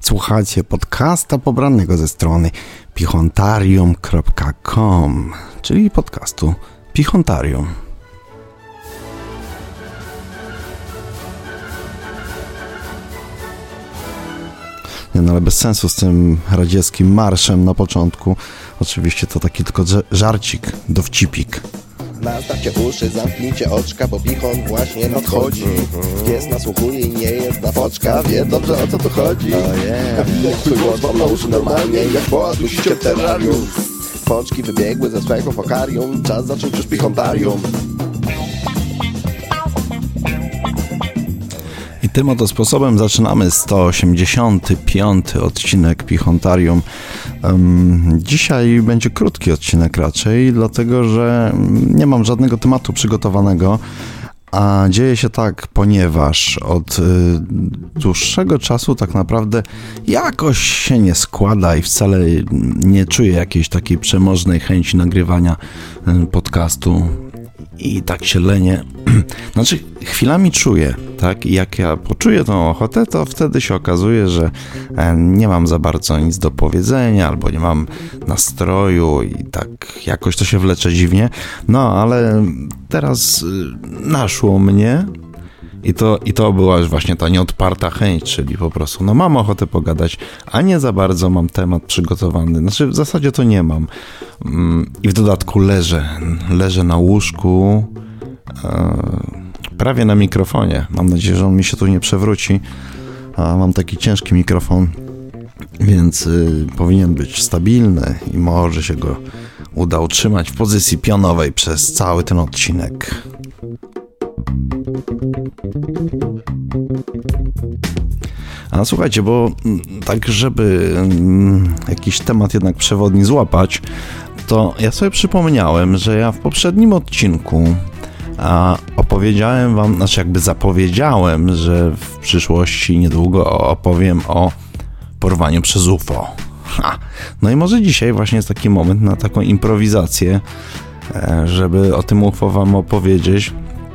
Słuchacie podcasta pobranego ze strony pichontarium.com, czyli podcastu Pichontarium. Nie, no ale bez sensu z tym radzieckim marszem na początku. Oczywiście to taki tylko żarcik, dowcipik. Nastawcie uszy, zamknijcie oczka, bo Pichon właśnie nadchodzi. Pies nasłuchuje i nie jest na foczka, wie dobrze o co tu chodzi. Kabinet twój głos wam na uszy normalnie, jak boa dusicie w terrarium. Foczki wybiegły ze swego fokarium, czas zacząć już Pichontarium. I tym oto sposobem zaczynamy 185 odcinek Pichontarium. Dzisiaj będzie krótki odcinek raczej, dlatego że nie mam żadnego tematu przygotowanego, a dzieje się tak, ponieważ od dłuższego czasu tak naprawdę jakoś się nie składa i wcale nie czuję jakiejś takiej przemożnej chęci nagrywania podcastu. I tak się lenię. Znaczy, chwilami czuję, tak? I jak ja poczuję tą ochotę, to wtedy się okazuje, że nie mam za bardzo nic do powiedzenia, albo nie mam nastroju i tak jakoś to się wlecze dziwnie. No, ale teraz naszło mnie i to była już właśnie ta nieodparta chęć, czyli po prostu, no mam ochotę pogadać, a nie za bardzo mam temat przygotowany. Znaczy, w zasadzie to nie mam. I w dodatku leżę na łóżku, prawie na mikrofonie. Mam nadzieję, że on mi się tu nie przewróci. Mam taki ciężki mikrofon, więc powinien być stabilny i może się go uda utrzymać w pozycji pionowej przez cały ten odcinek. A słuchajcie, bo tak, żeby jakiś temat jednak przewodni złapać, to ja sobie przypomniałem, że ja w poprzednim odcinku opowiedziałem wam, znaczy jakby zapowiedziałem, że w przyszłości niedługo opowiem o porwaniu przez UFO. No i może dzisiaj właśnie jest taki moment na taką improwizację, żeby o tym UFO wam opowiedzieć.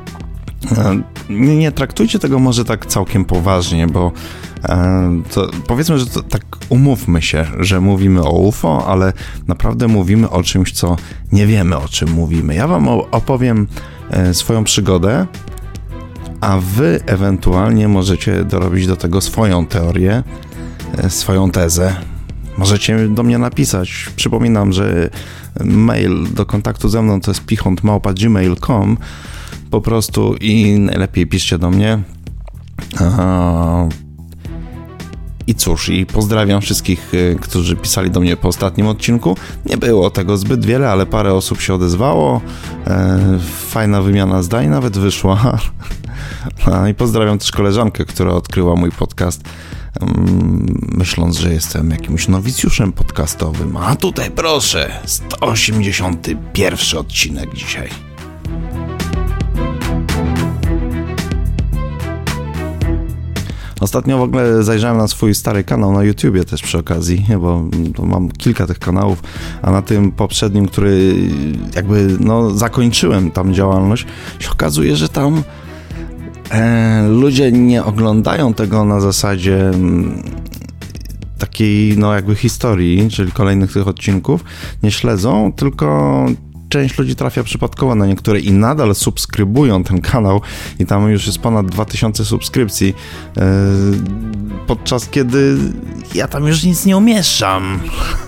Nie traktujcie tego może tak całkiem poważnie, bo to powiedzmy, że to tak umówmy się, że mówimy o UFO, ale naprawdę mówimy o czymś, co nie wiemy, o czym mówimy. Ja wam opowiem swoją przygodę, a wy ewentualnie możecie dorobić do tego swoją teorię, swoją tezę. Możecie do mnie napisać. Przypominam, że mail do kontaktu ze mną to jest pichont@gmail.com po prostu i najlepiej piszcie do mnie. I cóż, i pozdrawiam wszystkich, którzy pisali do mnie po ostatnim odcinku. Nie było tego zbyt wiele, ale parę osób się odezwało. Fajna wymiana zdań nawet wyszła. I pozdrawiam też koleżankę, która odkryła mój podcast, myśląc, że jestem jakimś nowicjuszem podcastowym. A tutaj proszę, 181 odcinek dzisiaj. Ostatnio w ogóle zajrzałem na swój stary kanał na YouTubie też przy okazji, bo mam kilka tych kanałów, a na tym poprzednim, który jakby zakończyłem tam działalność, się okazuje, że tam ludzie nie oglądają tego na zasadzie takiej jakby historii, czyli kolejnych tych odcinków, nie śledzą, tylko część ludzi trafia przypadkowo na niektóre i nadal subskrybują ten kanał i tam już jest ponad 2000 subskrypcji, podczas kiedy ja tam już nic nie umieszczam.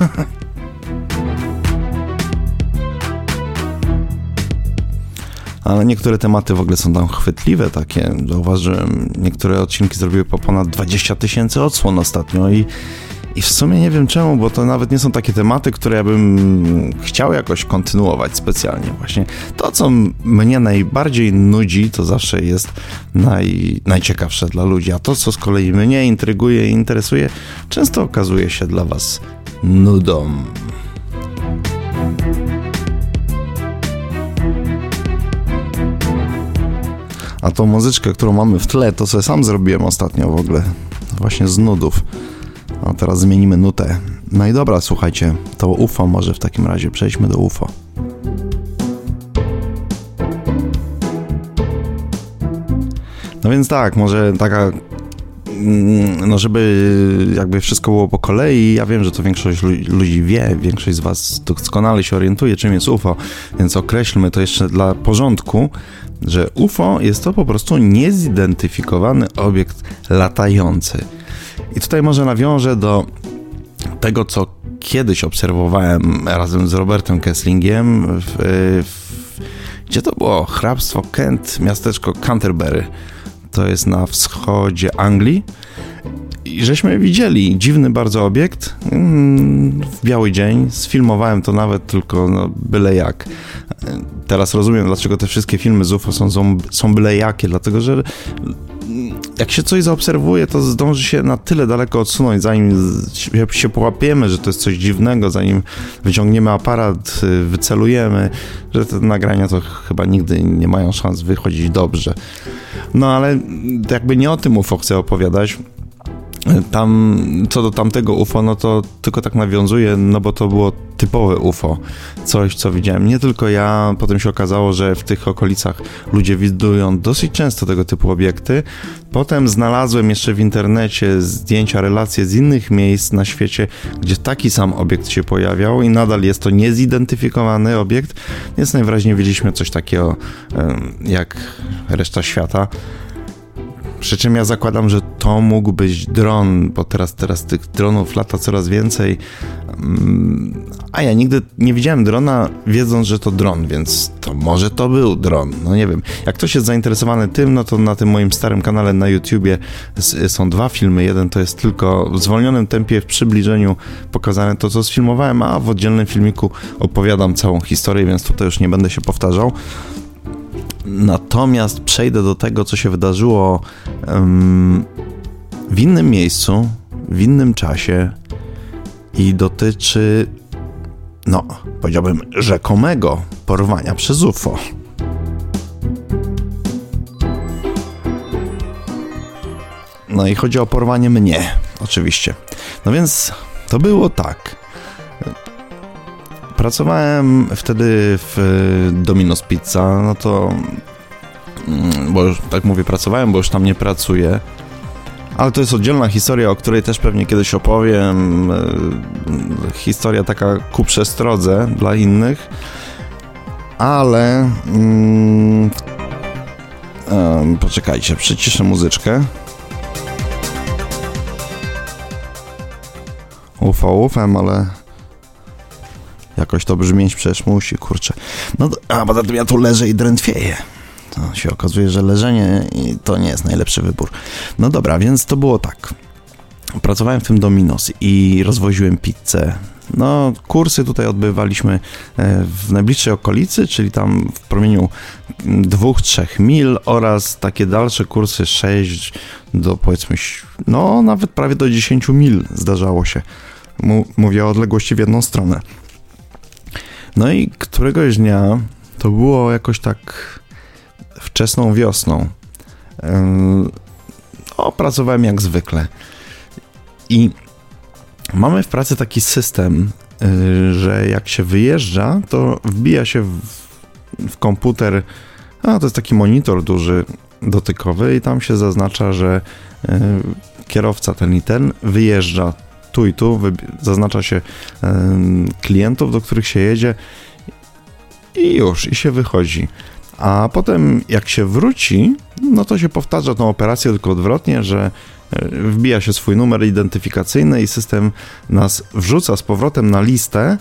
Ale niektóre tematy w ogóle są tam chwytliwe takie. Zauważyłem, niektóre odcinki zrobiły po ponad 20 000 odsłon ostatnio i w sumie nie wiem czemu, bo to nawet nie są takie tematy, które ja bym chciał jakoś kontynuować specjalnie. Właśnie to, co mnie najbardziej nudzi, to zawsze jest najciekawsze dla ludzi, a to, co z kolei mnie intryguje i interesuje, często okazuje się dla was nudą. A tą muzyczkę, którą mamy w tle, to sobie sam zrobiłem ostatnio w ogóle, właśnie z nudów. A teraz zmienimy nutę. No i dobra, słuchajcie, to UFO może w takim razie, przejdźmy do UFO. No więc tak, może taka no żeby jakby wszystko było po kolei, ja wiem, że to większość ludzi wie, większość z was doskonale się orientuje, czym jest UFO, więc określmy to jeszcze dla porządku, że UFO jest to po prostu niezidentyfikowany obiekt latający. I tutaj może nawiążę do tego, co kiedyś obserwowałem razem z Robertem Kesslingiem gdzie to było? Hrabstwo Kent, miasteczko Canterbury. To jest na wschodzie Anglii. I żeśmy widzieli dziwny bardzo obiekt w biały dzień. Sfilmowałem to nawet tylko byle jak. Teraz rozumiem, dlaczego te wszystkie filmy z UFO są byle jakie, dlatego że jak się coś zaobserwuje, to zdąży się na tyle daleko odsunąć, zanim się połapiemy, że to jest coś dziwnego, zanim wyciągniemy aparat, wycelujemy, że te nagrania to chyba nigdy nie mają szans wychodzić dobrze. No ale jakby nie o tym UFO chcę opowiadać. Co do tamtego UFO, no to tylko tak nawiązuję, no bo to było typowe UFO. Coś, co widziałem nie tylko ja, potem się okazało, że w tych okolicach ludzie widują dosyć często tego typu obiekty. Potem znalazłem jeszcze w internecie zdjęcia, relacje z innych miejsc na świecie, gdzie taki sam obiekt się pojawiał i nadal jest to niezidentyfikowany obiekt, więc najwyraźniej widzieliśmy coś takiego jak reszta świata. Przy czym ja zakładam, że to mógł być dron, bo teraz tych dronów lata coraz więcej, a ja nigdy nie widziałem drona, wiedząc, że to dron, więc to może to był dron, no nie wiem. Jak ktoś jest zainteresowany tym, no to na tym moim starym kanale na YouTubie są 2 filmy, jeden to jest tylko w zwolnionym tempie, w przybliżeniu pokazane to, co sfilmowałem, a w oddzielnym filmiku opowiadam całą historię, więc tutaj już nie będę się powtarzał. Natomiast przejdę do tego, co się wydarzyło w innym miejscu, w innym czasie i dotyczy, no, powiedziałbym, rzekomego porwania przez UFO. No i chodzi o porwanie mnie, oczywiście. No więc to było tak. Pracowałem wtedy w Domino's Pizza, no to, bo już tak mówię, pracowałem, bo już tam nie pracuję, ale to jest oddzielna historia, o której też pewnie kiedyś opowiem, historia taka ku przestrodze dla innych, ale poczekajcie, przyciszę muzyczkę. Ufem, ale jakoś to brzmieć przecież musi, kurczę. No, a poza tym ja tu leżę i drętwieję. To się okazuje, że leżenie to nie jest najlepszy wybór. No dobra, więc to było tak. Pracowałem w tym Domino's i rozwoziłem pizzę. No, kursy tutaj odbywaliśmy w najbliższej okolicy, czyli tam w promieniu 2-3 mil oraz takie dalsze kursy 6 do, powiedzmy, no nawet prawie do 10 mil zdarzało się. Mówię o odległości w jedną stronę. No i któregoś dnia, to było jakoś tak wczesną wiosną, pracowałem jak zwykle i mamy w pracy taki system, że jak się wyjeżdża, to wbija się w komputer, to jest taki monitor duży, dotykowy i tam się zaznacza, że kierowca ten i ten wyjeżdża tu i tu, zaznacza się klientów, do których się jedzie i się wychodzi. A potem jak się wróci, no to się powtarza tą operację tylko odwrotnie, że wbija się swój numer identyfikacyjny i system nas wrzuca z powrotem na listę,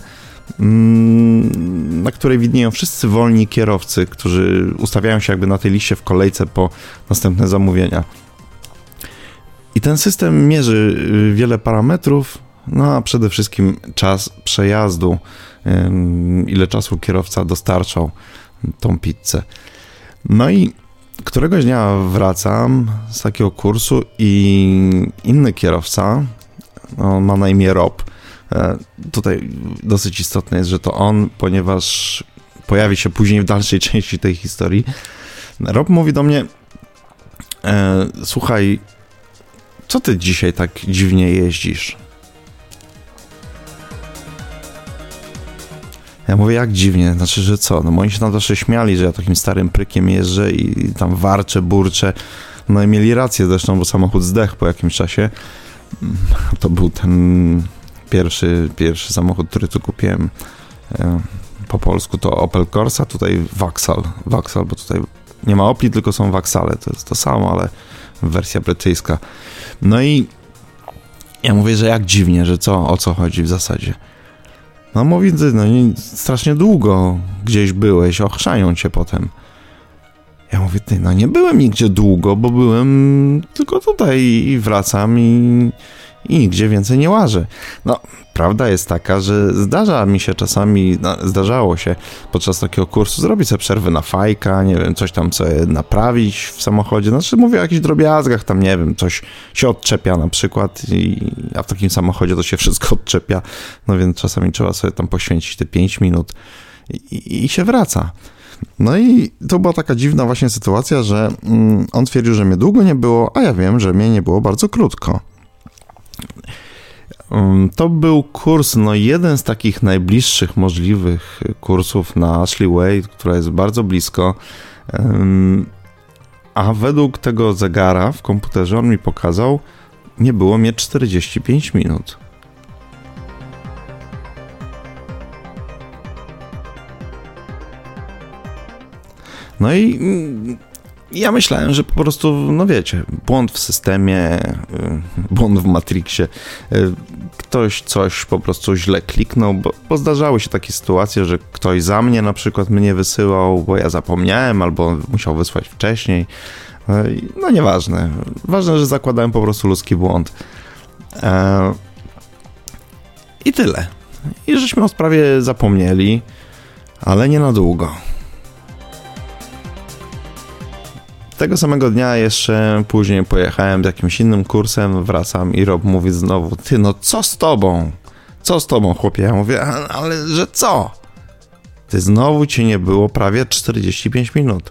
na której widnieją wszyscy wolni kierowcy, którzy ustawiają się jakby na tej liście w kolejce po następne zamówienia. I ten system mierzy wiele parametrów, no a przede wszystkim czas przejazdu, ile czasu kierowca dostarczał tą pizzę. No i któregoś dnia wracam z takiego kursu i inny kierowca, on ma na imię Rob. Tutaj dosyć istotne jest, że to on, ponieważ pojawi się później w dalszej części tej historii. Rob mówi do mnie: słuchaj, co ty dzisiaj tak dziwnie jeździsz? Ja mówię, jak dziwnie? Znaczy, że co? No bo oni się tam zawsze śmiali, że ja takim starym prykiem jeżdżę i tam warczę, burczę. No i mieli rację zresztą, bo samochód zdechł po jakimś czasie. To był ten pierwszy samochód, który tu kupiłem. Po polsku to Opel Corsa, tutaj Vauxhall, bo tutaj nie ma Opli, tylko są Vauxhalle, to jest to samo, ale wersja brytyjska. No i ja mówię, że jak dziwnie, że o co chodzi w zasadzie. No mówi, no strasznie długo gdzieś byłeś, ochrzają cię potem. Ja mówię, no nie byłem nigdzie długo, bo byłem tylko tutaj i wracam i nigdzie więcej nie łażę. No, prawda jest taka, że zdarzało się podczas takiego kursu zrobić sobie przerwę na fajka, nie wiem, coś tam sobie naprawić w samochodzie. Znaczy mówię o jakichś drobiazgach, tam nie wiem, coś się odczepia na przykład, a w takim samochodzie to się wszystko odczepia, no więc czasami trzeba sobie tam poświęcić te 5 minut i się wraca. No i to była taka dziwna właśnie sytuacja, że on twierdził, że mnie długo nie było, a ja wiem, że mnie nie było bardzo krótko. To był kurs, jeden z takich najbliższych możliwych kursów na Ashley Way, która jest bardzo blisko, a według tego zegara w komputerze on mi pokazał, nie było mnie 45 minut. No i ja myślałem, że po prostu, wiecie, błąd w systemie, błąd w Matrixie, ktoś coś po prostu źle kliknął, bo zdarzały się takie sytuacje, że ktoś za mnie na przykład mnie wysyłał, bo ja zapomniałem, albo musiał wysłać wcześniej. No nieważne. Ważne, że zakładałem po prostu ludzki błąd. I tyle. I żeśmy o sprawie zapomnieli, ale nie na długo. Tego samego dnia jeszcze później pojechałem z jakimś innym kursem, wracam i Rob mówi znowu, ty co z tobą? Co z tobą, chłopie? Ja mówię, ale że co? Ty znowu cię nie było prawie 45 minut.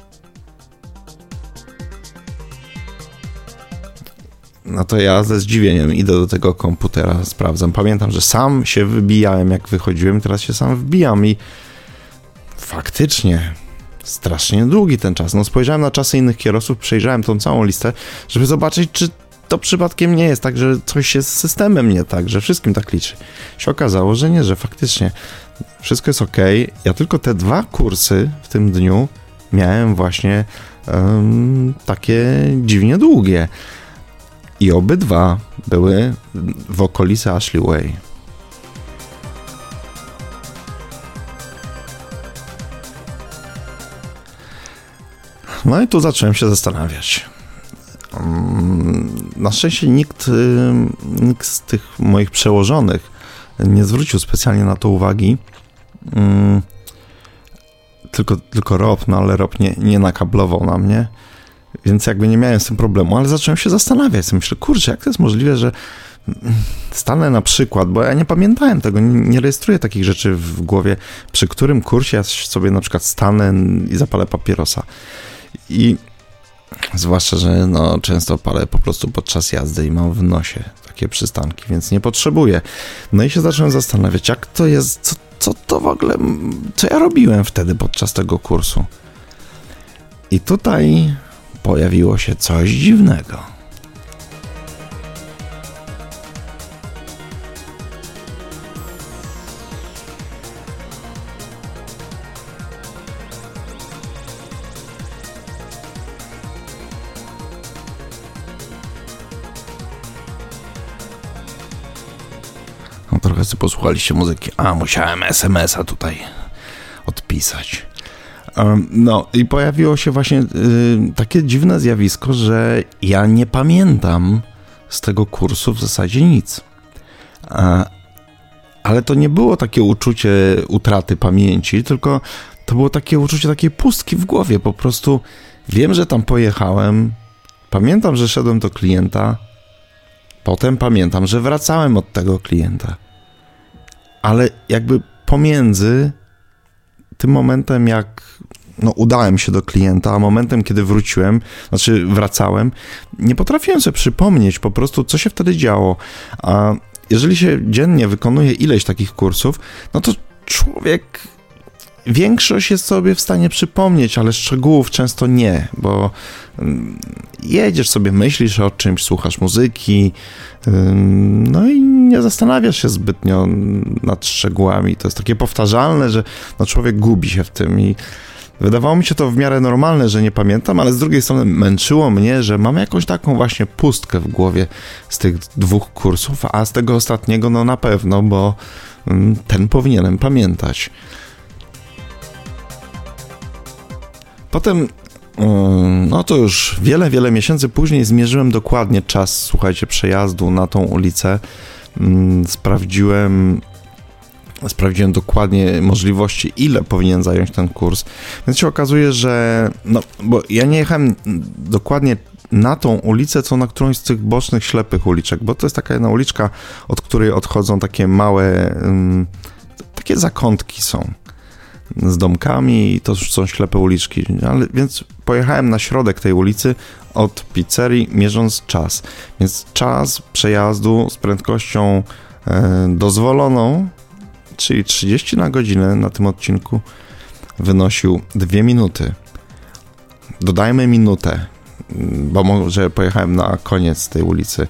No to ja ze zdziwieniem idę do tego komputera, sprawdzam. Pamiętam, że sam się wybijałem jak wychodziłem, teraz się sam wbijam i faktycznie strasznie długi ten czas. Spojrzałem na czasy innych kierowców, przejrzałem tą całą listę, żeby zobaczyć, czy to przypadkiem nie jest tak, że coś jest z systemem nie tak, że wszystkim tak liczy. Się okazało, że nie, że faktycznie wszystko jest okej. Ja tylko te 2 kursy w tym dniu miałem właśnie takie dziwnie długie. I obydwa były w okolicy Ashley Way. No i tu zacząłem się zastanawiać. Na szczęście nikt z tych moich przełożonych nie zwrócił specjalnie na to uwagi. Tylko Rob, ale Rob nie nakablował na mnie, więc jakby nie miałem z tym problemu, ale zacząłem się zastanawiać. Myślę, kurczę, jak to jest możliwe, że stanę na przykład, bo ja nie pamiętałem tego, nie rejestruję takich rzeczy w głowie, przy którym kursie ja sobie na przykład stanę i zapalę papierosa. I zwłaszcza, że często palę po prostu podczas jazdy i mam w nosie takie przystanki, więc nie potrzebuję. No i się zacząłem zastanawiać, jak to jest, co to w ogóle, co ja robiłem wtedy podczas tego kursu. I tutaj pojawiło się coś dziwnego. Trochę sobie posłuchaliście muzyki. Musiałem SMS-a tutaj odpisać. No i pojawiło się właśnie takie dziwne zjawisko, że ja nie pamiętam z tego kursu w zasadzie nic. Ale to nie było takie uczucie utraty pamięci, tylko to było takie uczucie takiej pustki w głowie. Po prostu wiem, że tam pojechałem, pamiętam, że szedłem do klienta, potem pamiętam, że wracałem od tego klienta. Ale jakby pomiędzy tym momentem, jak udałem się do klienta, a momentem, kiedy wracałem, nie potrafiłem sobie przypomnieć po prostu, co się wtedy działo. A jeżeli się dziennie wykonuje ileś takich kursów, to człowiek większość jest sobie w stanie przypomnieć, ale szczegółów często nie, bo jedziesz sobie, myślisz o czymś, słuchasz muzyki, no i nie zastanawiasz się zbytnio nad szczegółami. To jest takie powtarzalne, że no człowiek gubi się w tym i wydawało mi się to w miarę normalne, że nie pamiętam, ale z drugiej strony męczyło mnie, że mam jakąś taką właśnie pustkę w głowie z tych 2 kursów, a z tego ostatniego no na pewno, bo ten powinienem pamiętać. Potem, no to już wiele miesięcy później zmierzyłem dokładnie czas, słuchajcie, przejazdu na tą ulicę. Sprawdziłem dokładnie możliwości, ile powinien zająć ten kurs. Więc się okazuje, że no, bo ja nie jechałem dokładnie na tą ulicę, co na którąś z tych bocznych, ślepych uliczek, bo to jest taka jedna uliczka, od której odchodzą takie małe, takie zakątki są z domkami i to już są ślepe uliczki, ale więc pojechałem na środek tej ulicy od pizzerii, mierząc czas. Więc czas przejazdu z prędkością dozwoloną, czyli 30 na godzinę na tym odcinku, wynosił 2 minuty. Dodajmy minutę, bo może pojechałem na koniec tej ulicy.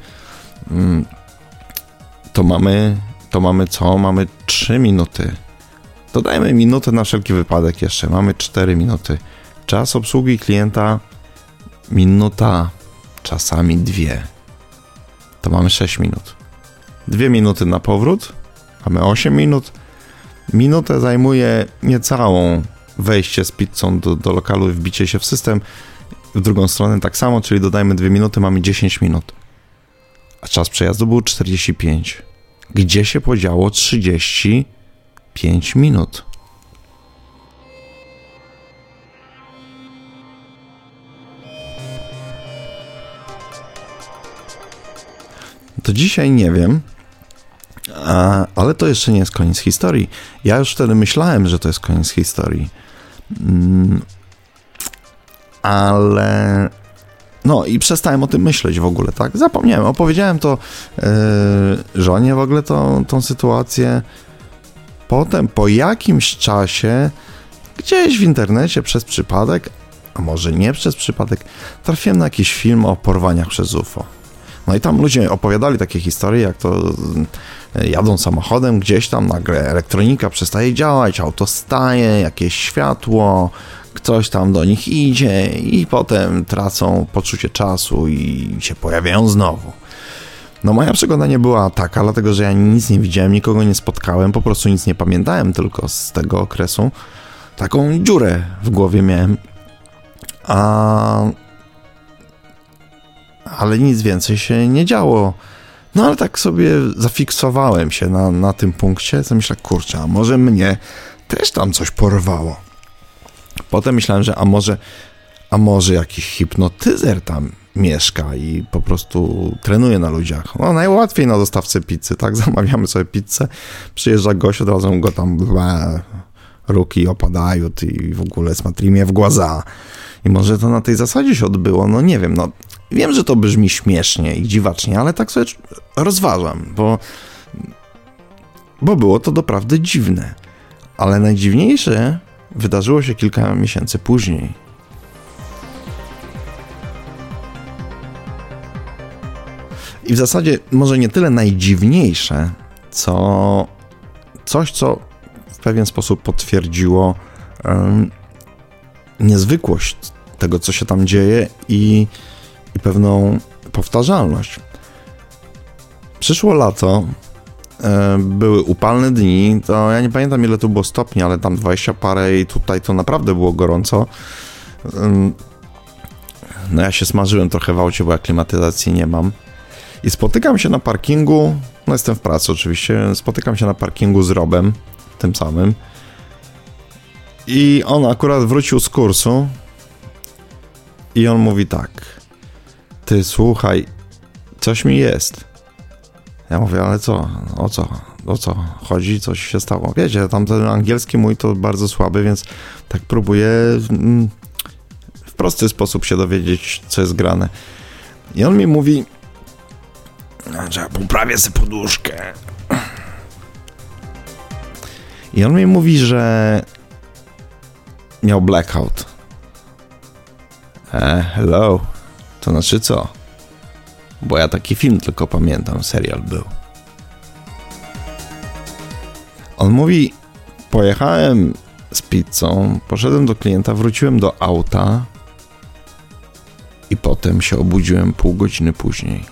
To mamy co? Mamy 3 minuty. Dodajmy minutę na wszelki wypadek jeszcze. Mamy 4 minuty. Czas obsługi klienta minuta, czasami 2. To mamy 6 minut. 2 minuty na powrót. Mamy 8 minut. Minutę zajmuje niecałą wejście z pizzą do lokalu i wbicie się w system. W drugą stronę tak samo, czyli dodajmy 2 minuty, mamy 10 minut. A czas przejazdu był 45. Gdzie się podziało 35 minut? To dzisiaj nie wiem, ale to jeszcze nie jest koniec historii. Ja już wtedy myślałem, że to jest koniec historii. Ale no i przestałem o tym myśleć w ogóle, tak? Zapomniałem, opowiedziałem to żonie w ogóle tą sytuację. Potem po jakimś czasie gdzieś w internecie przez przypadek, a może nie przez przypadek, trafiłem na jakiś film o porwaniach przez UFO. No i tam ludzie opowiadali takie historie, jak to jadą samochodem gdzieś tam, nagle elektronika przestaje działać, auto staje, jakieś światło, ktoś tam do nich idzie i potem tracą poczucie czasu i się pojawiają znowu. No moja przygoda nie była taka, dlatego że ja nic nie widziałem, nikogo nie spotkałem, po prostu nic nie pamiętałem tylko z tego okresu. Taką dziurę w głowie miałem. Ale nic więcej się nie działo. No ale tak sobie zafiksowałem się na tym punkcie, co myślę, kurczę, a może mnie też tam coś porwało. Potem myślałem, że a może jakiś hipnotyzer tam mieszka i po prostu trenuje na ludziach. No najłatwiej na dostawcy pizzy, tak? Zamawiamy sobie pizzę, przyjeżdża gość, od razu go tam ruki opadają i w ogóle smatri mnie w głaza. I może to na tej zasadzie się odbyło, no nie wiem, no wiem, że to brzmi śmiesznie i dziwacznie, ale tak sobie rozważam, bo było to doprawdy dziwne. Ale najdziwniejsze wydarzyło się kilka miesięcy później. I w zasadzie może nie tyle najdziwniejsze, co coś, co w pewien sposób potwierdziło niezwykłość tego, co się tam dzieje i pewną powtarzalność. Przyszło lato, były upalne dni, to ja nie pamiętam ile to było stopni, ale tam 20 parę i tutaj to naprawdę było gorąco. No ja się smażyłem trochę w aucie, bo ja klimatyzacji nie mam. I spotykam się na parkingu, no jestem w pracy oczywiście, spotykam się na parkingu z Robem, tym samym. I on akurat wrócił z kursu i on mówi tak: ty słuchaj, coś mi jest. Ja mówię, ale co? O co chodzi? Coś się stało? Wiecie, tam ten angielski mój to bardzo słaby, więc tak próbuję w prosty sposób się dowiedzieć, co jest grane. I on mi mówi, że poprawię sobie poduszkę. I on mi mówi, że miał blackout. Hello. To znaczy co? Bo ja taki film tylko pamiętam, serial był. On mówi, pojechałem z pizzą, poszedłem do klienta, wróciłem do auta i potem się obudziłem pół godziny później.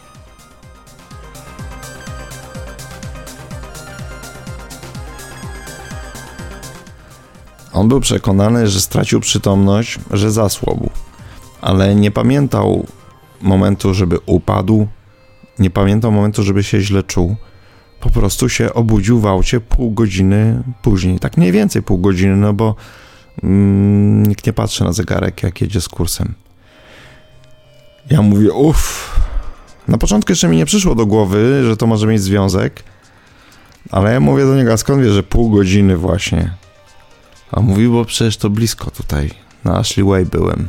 On był przekonany, że stracił przytomność, że zasłabł, ale nie pamiętał momentu, żeby upadł, nie pamiętał momentu, żeby się źle czuł. Po prostu się obudził w aucie pół godziny później. Tak mniej więcej pół godziny, no bo nikt nie patrzy na zegarek, jak jedzie z kursem. Ja mówię, na początku jeszcze mi nie przyszło do głowy, że to może mieć związek, ale ja mówię do niego, a skąd wie, że pół godziny właśnie? A mówi, bo przecież to blisko tutaj, na Ashley Way byłem.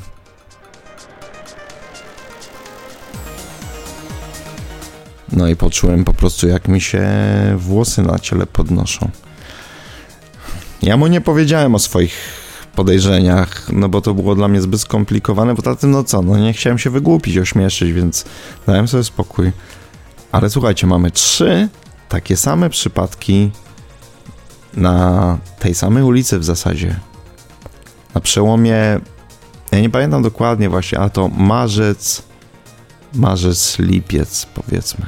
No i poczułem po prostu, jak mi się włosy na ciele podnoszą. Ja mu nie powiedziałem o swoich podejrzeniach, no bo to było dla mnie zbyt skomplikowane, poza tym nie chciałem się wygłupić, ośmieszyć, więc dałem sobie spokój. Ale słuchajcie, mamy 3 takie same przypadki na tej samej ulicy w zasadzie. Na przełomie, ja nie pamiętam dokładnie właśnie, ale to marzec, lipiec powiedzmy.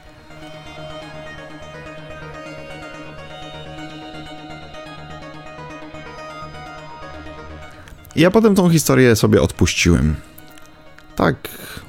I ja potem tą historię sobie odpuściłem. Tak.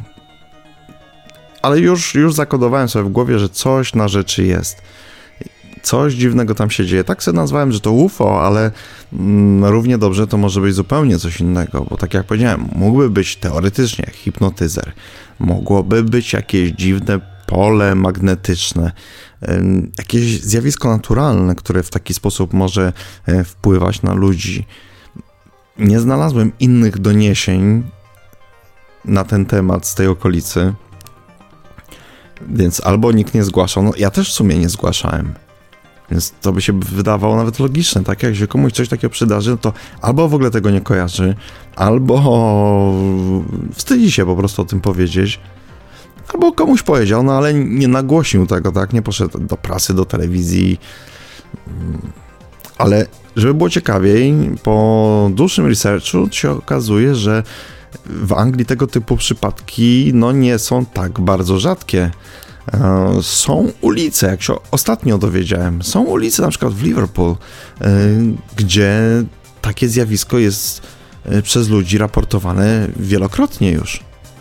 Ale już zakodowałem sobie w głowie, że coś na rzeczy jest. Coś dziwnego tam się dzieje. Tak sobie nazwałem, że to UFO, ale równie dobrze to może być zupełnie coś innego, bo tak jak powiedziałem, mógłby być teoretycznie hipnotyzer. Mogłoby być jakieś dziwne pole magnetyczne, jakieś zjawisko naturalne, które w taki sposób może wpływać na ludzi. Nie znalazłem innych doniesień na ten temat z tej okolicy, więc albo nikt nie zgłaszał, ja też w sumie nie zgłaszałem, więc to by się wydawało nawet logiczne, tak jak się komuś coś takiego przydarzy, no to albo w ogóle tego nie kojarzy, albo wstydzi się po prostu o tym powiedzieć, albo komuś powiedział, no ale nie nagłośnił tego, tak, nie poszedł do prasy, do telewizji, ale żeby było ciekawiej, po dłuższym researchu się okazuje, że w Anglii tego typu przypadki nie są tak bardzo rzadkie. Są ulice, jak się ostatnio dowiedziałem, są ulice na przykład w Liverpool, gdzie takie zjawisko jest przez ludzi raportowane wielokrotnie już.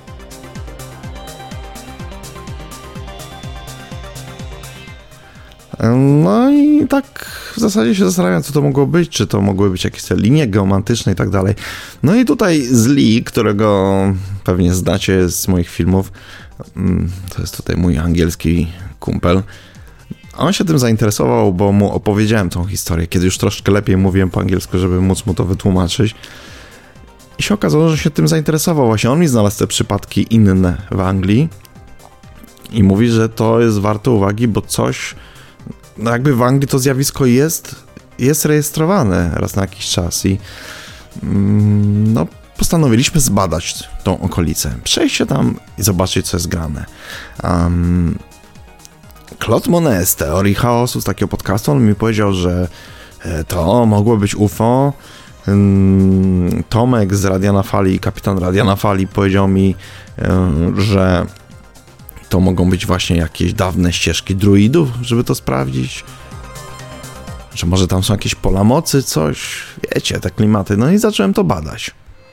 No i tak w zasadzie się zastanawiam, co to mogło być, czy to mogły być jakieś te linie geomantyczne i tak dalej. No i tutaj z Lee, którego pewnie znacie z moich filmów, to jest tutaj mój angielski kumpel, on się tym zainteresował, bo mu opowiedziałem tą historię, kiedy już troszkę lepiej mówiłem po angielsku, żeby móc mu to wytłumaczyć. I się okazało, że się tym zainteresował. Właśnie on mi znalazł te przypadki inne w Anglii i mówi, że to jest warte uwagi, bo coś... jakby w Anglii to zjawisko jest rejestrowane raz na jakiś czas i postanowiliśmy zbadać tą okolicę, przejść się tam i zobaczyć, co jest grane. Claude Monet z Teorii Chaosu, z takiego podcastu, on mi powiedział, że to mogło być UFO. Tomek z Radia na Fali, kapitan Radia na Fali, powiedział mi, że to mogą być właśnie jakieś dawne ścieżki druidów, żeby to sprawdzić. Że może tam są jakieś pola mocy, coś. Wiecie, te klimaty. No i zacząłem to badać.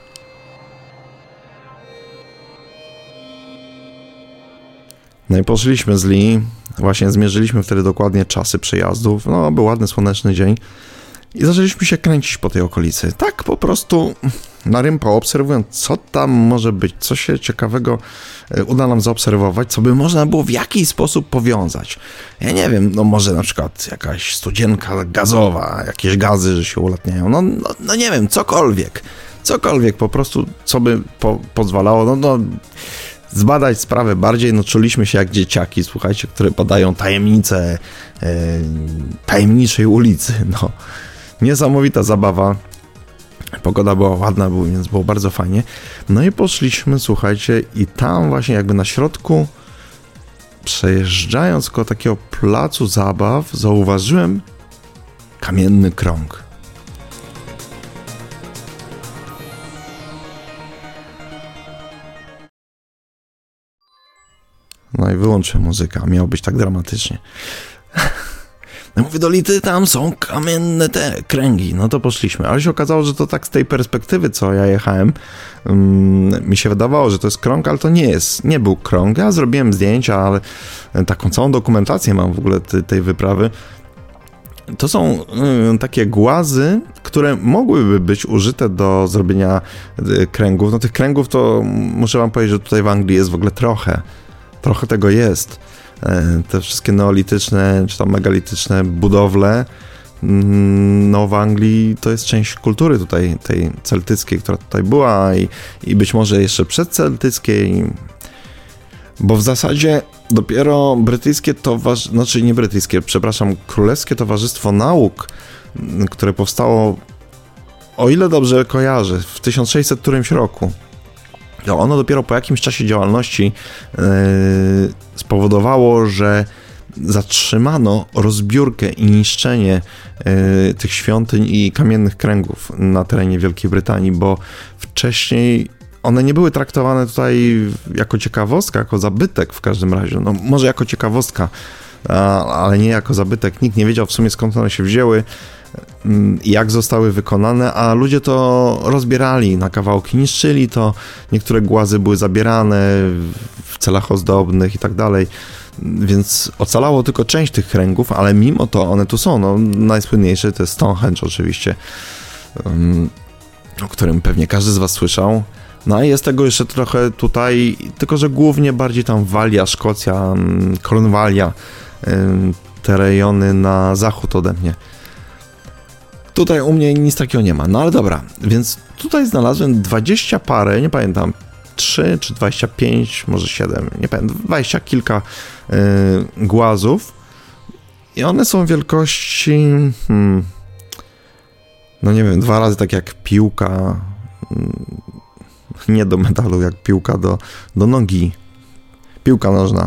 No i poszliśmy z Lee. Właśnie zmierzyliśmy wtedy dokładnie czasy przejazdów. No, był ładny, słoneczny dzień. I zaczęliśmy się kręcić po tej okolicy. Tak po prostu na rympo, obserwując, co tam może być, co się ciekawego uda nam zaobserwować, co by można było w jakiś sposób powiązać. Ja nie wiem, może na przykład jakaś studzienka gazowa, jakieś gazy, że się ulatniają, no nie wiem, cokolwiek po prostu, co by pozwalało, zbadać sprawę bardziej, czuliśmy się jak dzieciaki, słuchajcie, które badają tajemnice tajemniczej ulicy, Niesamowita zabawa. Pogoda była ładna, więc było bardzo fajnie. No i poszliśmy, słuchajcie, i tam właśnie jakby na środku, przejeżdżając koło takiego placu zabaw, zauważyłem kamienny krąg. No i wyłączyłem muzykę, a miało być tak dramatycznie. No mówię do Lity, tam są kamienne te kręgi. No to poszliśmy, ale się okazało, że to tak z tej perspektywy, co ja jechałem, mi się wydawało, że to jest krąg, ale to nie był krąg. Ja zrobiłem zdjęcia, ale taką całą dokumentację mam w ogóle tej wyprawy. To są takie głazy, które mogłyby być użyte do zrobienia kręgów. No tych kręgów to muszę wam powiedzieć, że tutaj w Anglii jest w ogóle trochę tego jest. Te wszystkie neolityczne, czy tam megalityczne budowle, no w Anglii to jest część kultury tutaj, tej celtyckiej, która tutaj była i być może jeszcze przedceltyckiej, bo w zasadzie dopiero Królewskie Towarzystwo Nauk, które powstało, o ile dobrze kojarzę, w 1600 którymś roku. Ono dopiero po jakimś czasie działalności spowodowało, że zatrzymano rozbiórkę i niszczenie tych świątyń i kamiennych kręgów na terenie Wielkiej Brytanii, bo wcześniej one nie były traktowane tutaj jako ciekawostka, jako zabytek w każdym razie. No może jako ciekawostka, ale nie jako zabytek. Nikt nie wiedział w sumie, skąd one się wzięły, jak zostały wykonane, a ludzie to rozbierali na kawałki, niszczyli to, niektóre głazy były zabierane w celach ozdobnych i tak dalej, więc ocalało tylko część tych kręgów, ale mimo to one tu są. No, najsłynniejsze to jest Stonehenge oczywiście, o którym pewnie każdy z was słyszał. No i jest tego jeszcze trochę tutaj, tylko że głównie bardziej tam Walia, Szkocja, Cornwallia, te rejony na zachód ode mnie. Tutaj u mnie nic takiego nie ma. No ale dobra, więc tutaj znalazłem 20 parę, nie pamiętam, 3 czy 25, może 7, nie pamiętam, 20 kilka głazów i one są wielkości, no nie wiem, 2 razy tak jak piłka, nie do metalu, jak piłka do nogi, piłka nożna,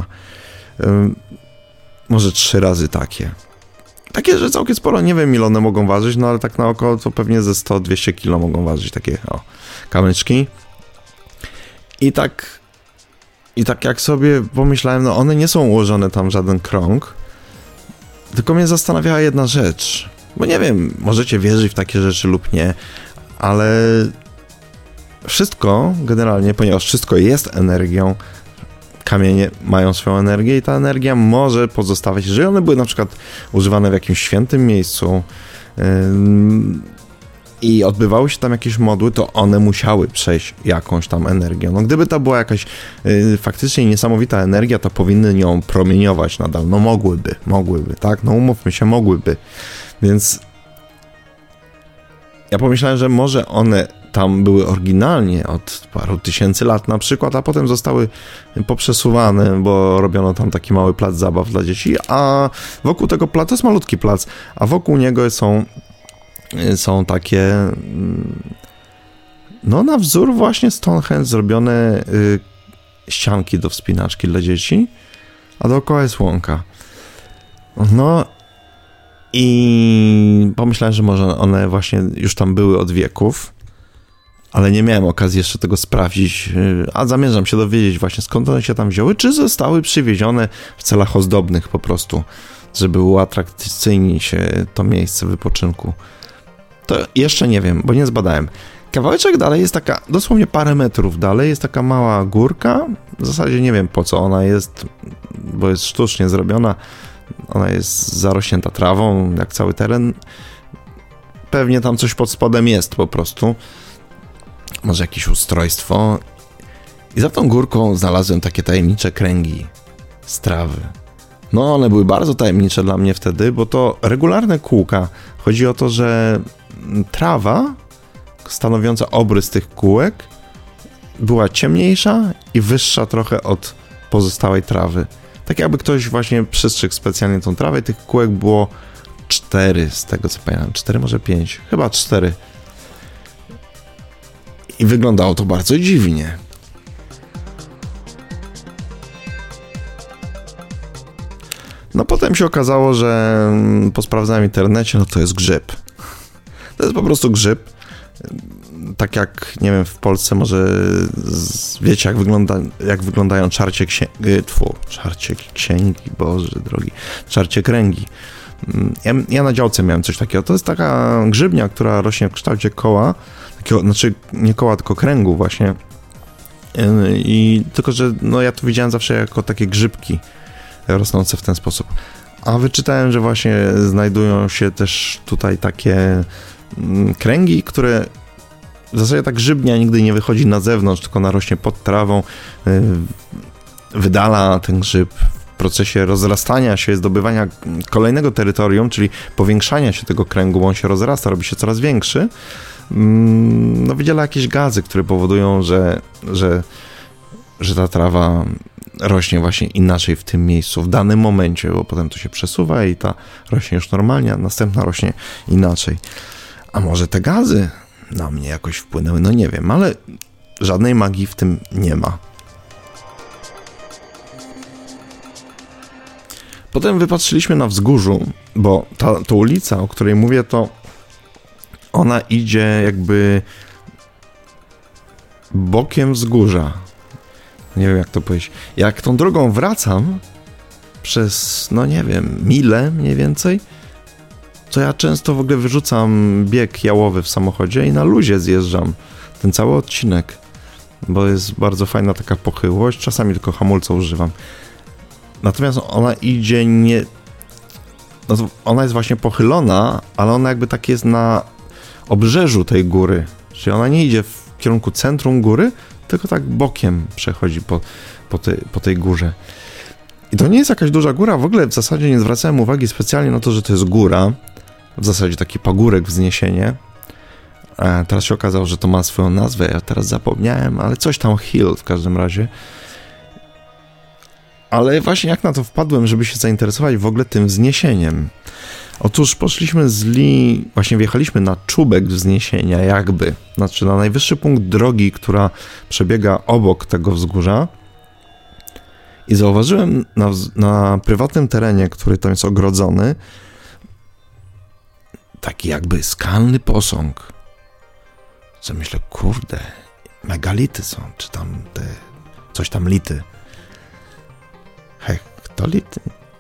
może 3 razy takie. Takie, że całkiem sporo, nie wiem ile one mogą ważyć, no ale tak na oko to pewnie ze 100-200 kg mogą ważyć takie kamyczki. I tak jak sobie pomyślałem, no one nie są ułożone tam w żaden krąg, tylko mnie zastanawiała jedna rzecz, bo nie wiem, możecie wierzyć w takie rzeczy lub nie, ale wszystko generalnie, ponieważ wszystko jest energią, kamienie mają swoją energię i ta energia może pozostawać, jeżeli one były na przykład używane w jakimś świętym miejscu i odbywały się tam jakieś modły, to one musiały przejść jakąś tam energię. No gdyby to była jakaś faktycznie niesamowita energia, to powinny ją promieniować nadal. No mogłyby, tak? No umówmy się, mogłyby. Więc ja pomyślałem, że może one tam były oryginalnie od paru tysięcy lat na przykład, a potem zostały poprzesuwane, bo robiono tam taki mały plac zabaw dla dzieci, a wokół tego placu, to jest malutki plac, a wokół niego są takie, no na wzór właśnie Stonehenge zrobione ścianki do wspinaczki dla dzieci, a dookoła jest łąka. No i pomyślałem, że może one właśnie już tam były od wieków, ale nie miałem okazji jeszcze tego sprawdzić, a zamierzam się dowiedzieć właśnie, skąd one się tam wzięły, czy zostały przywiezione w celach ozdobnych po prostu, żeby uatrakcyjnić to miejsce wypoczynku. To jeszcze nie wiem, bo nie zbadałem. Kawałeczek dalej jest taka, dosłownie parę metrów dalej jest taka mała górka, w zasadzie nie wiem po co ona jest, bo jest sztucznie zrobiona, ona jest zarośnięta trawą, jak cały teren. Pewnie tam coś pod spodem jest po prostu. Może jakieś ustrojstwo. I za tą górką znalazłem takie tajemnicze kręgi z trawy. No one były bardzo tajemnicze dla mnie wtedy, bo to regularne kółka. Chodzi o to, że trawa stanowiąca obrys tych kółek była ciemniejsza i wyższa trochę od pozostałej trawy. Tak jakby ktoś właśnie przystrzegł specjalnie tą trawę i tych kółek było 4, z tego co pamiętam. 4, może 5. Chyba 4. I wyglądało to bardzo dziwnie. No potem się okazało, że po sprawdzaniu w internecie, no to jest grzyb. To jest po prostu grzyb. Tak jak, nie wiem, w Polsce może wiecie, jak wyglądają czarcie księgi, Boże drogi, czarcie kręgi. Ja na działce miałem coś takiego. To jest taka grzybnia, która rośnie w kształcie koła, takiego, znaczy nie koła, tylko kręgu właśnie. I tylko, że no ja to widziałem zawsze jako takie grzybki rosnące w ten sposób. A wyczytałem, że właśnie znajdują się też tutaj takie kręgi, które w zasadzie ta grzybnia nigdy nie wychodzi na zewnątrz, tylko ona rośnie pod trawą, wydala ten grzyb w procesie rozrastania się, zdobywania kolejnego terytorium, czyli powiększania się tego kręgu, bo on się rozrasta, robi się coraz większy. No wydziela jakieś gazy, które powodują, że ta trawa rośnie właśnie inaczej w tym miejscu, w danym momencie, bo potem to się przesuwa i ta rośnie już normalnie, a następna rośnie inaczej. A może te gazy na mnie jakoś wpłynęły? No nie wiem, ale żadnej magii w tym nie ma. Potem wypatrzyliśmy na wzgórzu, bo ta ulica, o której mówię, to ona idzie jakby bokiem wzgórza. Nie wiem, jak to powiedzieć. Jak tą drogą wracam przez, no nie wiem, milę mniej więcej, to ja często w ogóle wyrzucam bieg jałowy w samochodzie i na luzie zjeżdżam ten cały odcinek, bo jest bardzo fajna taka pochyłość, czasami tylko hamulca używam. Natomiast ona idzie nie... No to ona jest właśnie pochylona, ale ona jakby tak jest na obrzeżu tej góry, czyli ona nie idzie w kierunku centrum góry, tylko tak bokiem przechodzi po tej górze. I to nie jest jakaś duża góra, w ogóle w zasadzie nie zwracałem uwagi specjalnie na to, że to jest góra, w zasadzie taki pagórek, wzniesienie. Teraz się okazało, że to ma swoją nazwę, ja teraz zapomniałem, ale coś tam hill w każdym razie. Ale właśnie jak na to wpadłem, żeby się zainteresować w ogóle tym wzniesieniem? Otóż poszliśmy właśnie wjechaliśmy na czubek wzniesienia jakby, znaczy na najwyższy punkt drogi, która przebiega obok tego wzgórza i zauważyłem na prywatnym terenie, który tam jest ogrodzony, taki jakby skalny posąg. Co myślę, kurde, megality są, czy tam coś tam lity. Hektolity?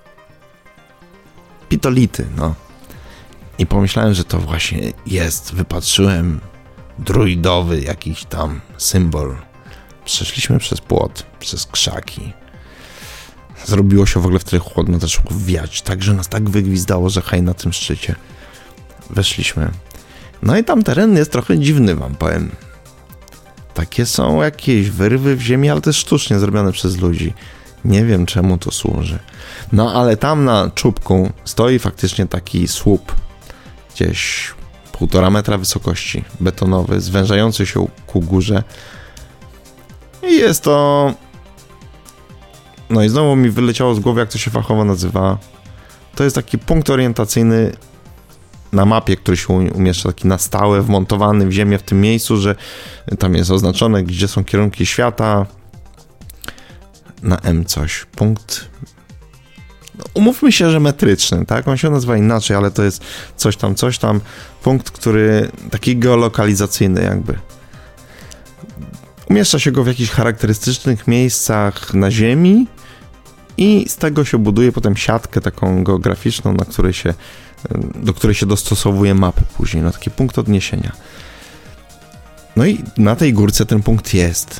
Pitolity, no. I pomyślałem, że to właśnie jest, wypatrzyłem druidowy jakiś tam symbol. Przeszliśmy przez płot, przez krzaki. Zrobiło się w ogóle wtedy chłodno, zaczęło wiać, tak, że nas tak wygwizdało, że hej na tym szczycie. Weszliśmy. No i tam teren jest trochę dziwny, wam powiem. Takie są jakieś wyrwy w ziemi, ale też sztucznie zrobione przez ludzi. Nie wiem, czemu to służy. No, ale tam na czubku stoi faktycznie taki słup, gdzieś 1,5 metra wysokości, betonowy, zwężający się ku górze. I jest to... No i znowu mi wyleciało z głowy, jak to się fachowo nazywa. To jest taki punkt orientacyjny na mapie, który się umieszcza, taki na stałe, wmontowany w ziemię w tym miejscu, że tam jest oznaczone, gdzie są kierunki świata. Na M coś. Punkt... No, umówmy się, że metryczny, tak? On się nazywa inaczej, ale to jest coś tam. Punkt, który taki geolokalizacyjny jakby. Umieszcza się go w jakichś charakterystycznych miejscach na ziemi i z tego się buduje potem siatkę taką geograficzną, do której się dostosowuje mapy później. No taki punkt odniesienia. No i na tej górce ten punkt jest.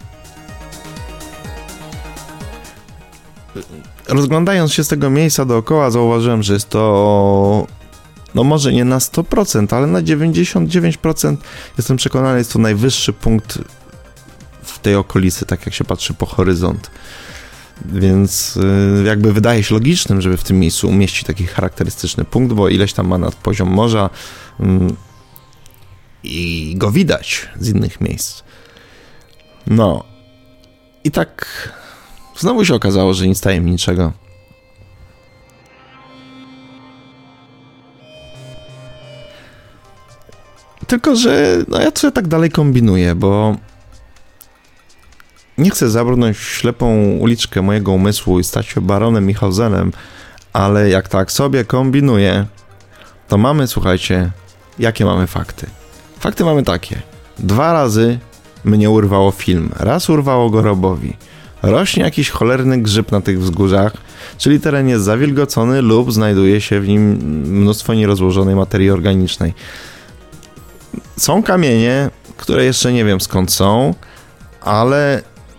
Rozglądając się z tego miejsca dookoła, zauważyłem, że jest to, no może nie na 100%, ale na 99% jestem przekonany, jest to najwyższy punkt w tej okolicy, tak jak się patrzy po horyzont. Więc jakby wydaje się logicznym, żeby w tym miejscu umieścić taki charakterystyczny punkt, bo ileś tam ma nad poziom morza i go widać z innych miejsc. No i tak znowu się okazało, że nic tajemniczego. Tylko że ja sobie tak dalej kombinuję, bo nie chcę zabrnąć w ślepą uliczkę mojego umysłu i stać się baronem Michausenem, ale jak tak sobie kombinuję, to mamy, słuchajcie, jakie mamy fakty? Fakty mamy takie. 2 razy mnie urwało film. Raz urwało go Robowi. Rośnie jakiś cholerny grzyb na tych wzgórzach, czyli teren jest zawilgocony lub znajduje się w nim mnóstwo nierozłożonej materii organicznej. Są kamienie, które jeszcze nie wiem skąd są, ale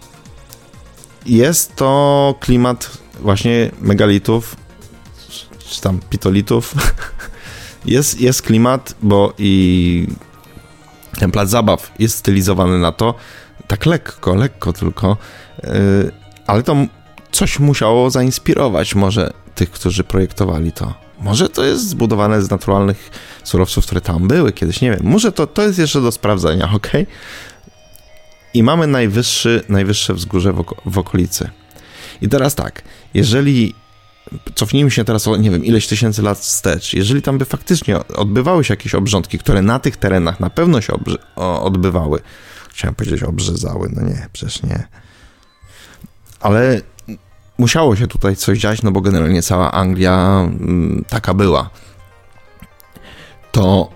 jest to klimat właśnie megalitów, czy tam pitolitów. Jest klimat, bo i ten plac zabaw jest stylizowany na to, tak lekko tylko, ale to coś musiało zainspirować może tych, którzy projektowali to. Może to jest zbudowane z naturalnych surowców, które tam były kiedyś, nie wiem. Może to jest jeszcze do sprawdzenia, okej? I mamy najwyższe wzgórze w okolicy. I teraz tak, jeżeli cofnijmy się teraz o, nie wiem, ileś tysięcy lat wstecz, jeżeli tam by faktycznie odbywały się jakieś obrządki, które na tych terenach na pewno się odbywały, chciałem powiedzieć obrzezały, no nie, przecież nie. Ale musiało się tutaj coś dziać, no bo generalnie cała Anglia taka była. To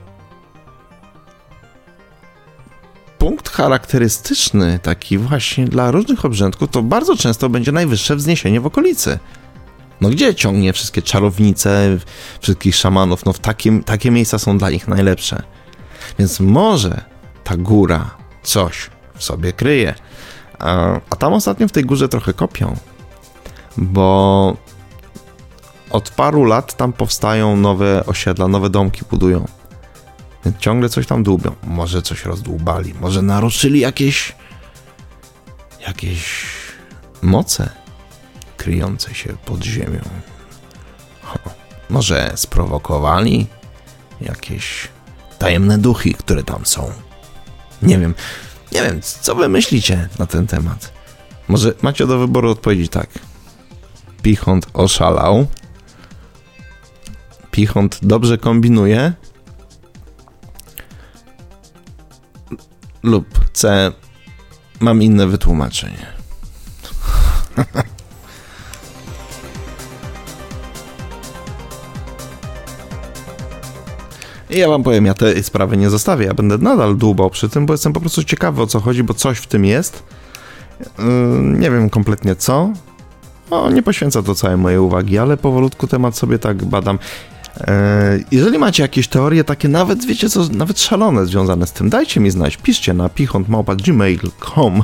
punkt charakterystyczny taki właśnie dla różnych obrzędków to bardzo często będzie najwyższe wzniesienie w okolicy. No gdzie ciągnie wszystkie czarownice, wszystkich szamanów, no w takie miejsca są dla nich najlepsze. Więc może ta góra coś w sobie kryje. A tam ostatnio w tej górze trochę kopią, bo od paru lat tam powstają nowe osiedla, nowe domki budują. Więc ciągle coś tam dłubią. Może coś rozdłubali, może naruszyli jakieś moce kryjące się pod ziemią. Może sprowokowali jakieś tajemne duchy, które tam są. Nie wiem, co wy myślicie na ten temat? Może macie do wyboru odpowiedzieć tak. Pichont oszalał. Pichont dobrze kombinuje. Lub C. Mam inne wytłumaczenie. I ja wam powiem, ja tej sprawy nie zostawię, ja będę nadal dłubał przy tym, bo jestem po prostu ciekawy, o co chodzi, bo coś w tym jest. Nie wiem kompletnie co. Nie poświęca to całej mojej uwagi, ale powolutku temat sobie tak badam. Jeżeli macie jakieś teorie takie nawet, wiecie co, nawet szalone związane z tym, dajcie mi znać, piszcie na pichont@gmail.com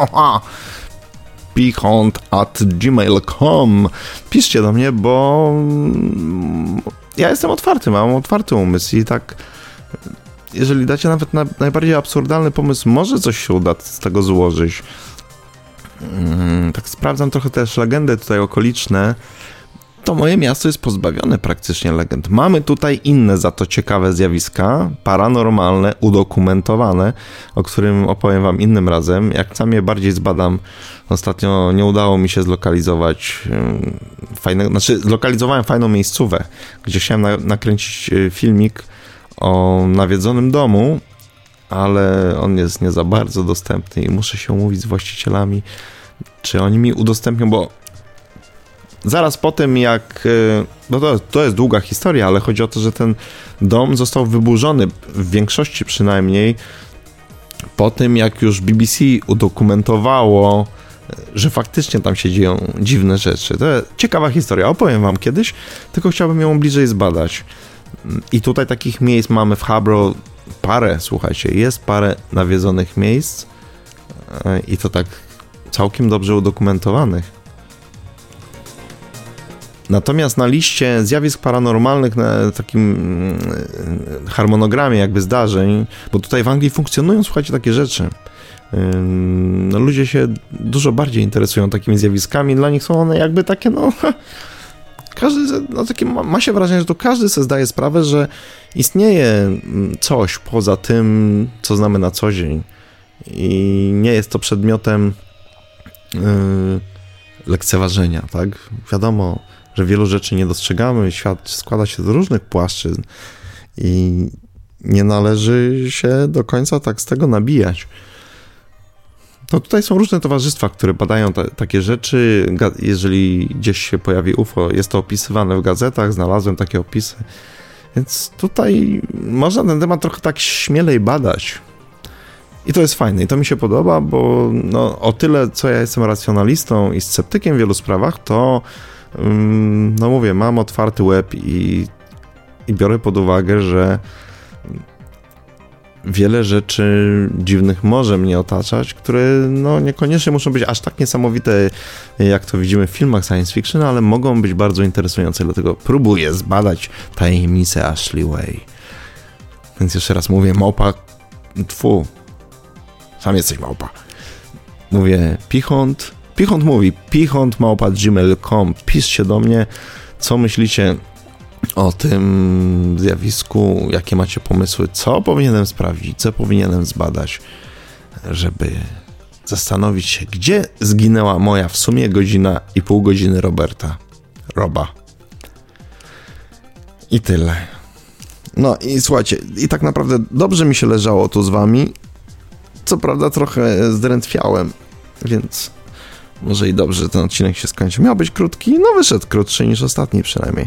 pichont@gmail.com piszcie do mnie, bo ja jestem otwarty, mam otwarty umysł i tak jeżeli dacie nawet na najbardziej absurdalny pomysł, może coś się uda z tego złożyć. Tak sprawdzam trochę też legendy tutaj okoliczne, to moje miasto jest pozbawione praktycznie legend. Mamy tutaj inne za to ciekawe zjawiska, paranormalne, udokumentowane, o którym opowiem wam innym razem. Jak sam je bardziej zbadam, ostatnio nie udało mi się zlokalizować zlokalizowałem fajną miejscówę, gdzie chciałem nakręcić filmik o nawiedzonym domu, ale on jest nie za bardzo dostępny i muszę się umówić z właścicielami, czy oni mi udostępnią, bo zaraz po tym jak, no to jest długa historia, ale chodzi o to, że ten dom został wyburzony, w większości przynajmniej, po tym jak już BBC udokumentowało, że faktycznie tam się dzieją dziwne rzeczy. To jest ciekawa historia, opowiem wam kiedyś, tylko chciałbym ją bliżej zbadać. I tutaj takich miejsc mamy w Habro jest parę nawiedzonych miejsc i to tak całkiem dobrze udokumentowanych. Natomiast na liście zjawisk paranormalnych, na takim harmonogramie jakby zdarzeń, bo tutaj w Anglii funkcjonują, słuchajcie, takie rzeczy. No, ludzie się dużo bardziej interesują takimi zjawiskami, dla nich są one jakby takie, każdy, ma się wrażenie, że to każdy sobie zdaje sprawę, że istnieje coś poza tym, co znamy na co dzień i nie jest to przedmiotem lekceważenia, tak? Wiadomo, że wielu rzeczy nie dostrzegamy, świat składa się z różnych płaszczyzn i nie należy się do końca tak z tego nabijać. No tutaj są różne towarzystwa, które badają takie rzeczy. Jeżeli gdzieś się pojawi UFO, jest to opisywane w gazetach, znalazłem takie opisy. Więc tutaj można ten temat trochę tak śmielej badać. I to jest fajne i to mi się podoba, bo no, o tyle, co ja jestem racjonalistą i sceptykiem w wielu sprawach, to no mówię, mam otwarty łeb i biorę pod uwagę, że wiele rzeczy dziwnych może mnie otaczać, które no niekoniecznie muszą być aż tak niesamowite, jak to widzimy w filmach science fiction, ale mogą być bardzo interesujące, dlatego próbuję zbadać tajemnicę Ashley Way. Więc jeszcze raz mówię, małpa, sam jesteś małpa. Mówię, Pichont mówi, pichont@gmail.com, piszcie do mnie, co myślicie o tym zjawisku, jakie macie pomysły, co powinienem sprawdzić, co powinienem zbadać, żeby zastanowić się, gdzie zginęła moja w sumie 1,5 godziny Roba. I tyle. No i słuchajcie, i tak naprawdę dobrze mi się leżało tu z wami. Co prawda trochę zdrętwiałem, więc może i dobrze, że ten odcinek się skończył. Miał być krótki, no wyszedł krótszy niż ostatni przynajmniej.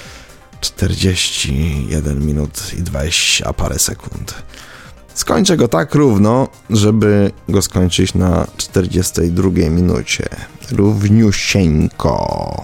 41 minut i 20 parę sekund. Skończę go tak równo, żeby go skończyć na 42 minucie. Równiusieńko.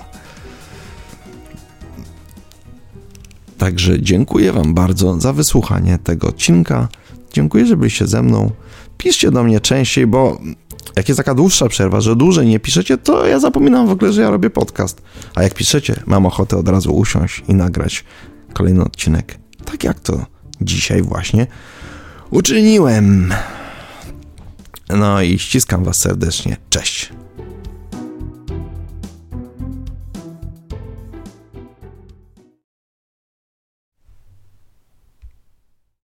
Także dziękuję wam bardzo za wysłuchanie tego odcinka. Dziękuję, że byliście ze mną. Piszcie do mnie częściej, bo jak jest taka dłuższa przerwa, że dłużej nie piszecie, to ja zapominam w ogóle, że ja robię podcast. A jak piszecie, mam ochotę od razu usiąść i nagrać kolejny odcinek. Tak jak to dzisiaj właśnie uczyniłem. No i ściskam was serdecznie. Cześć.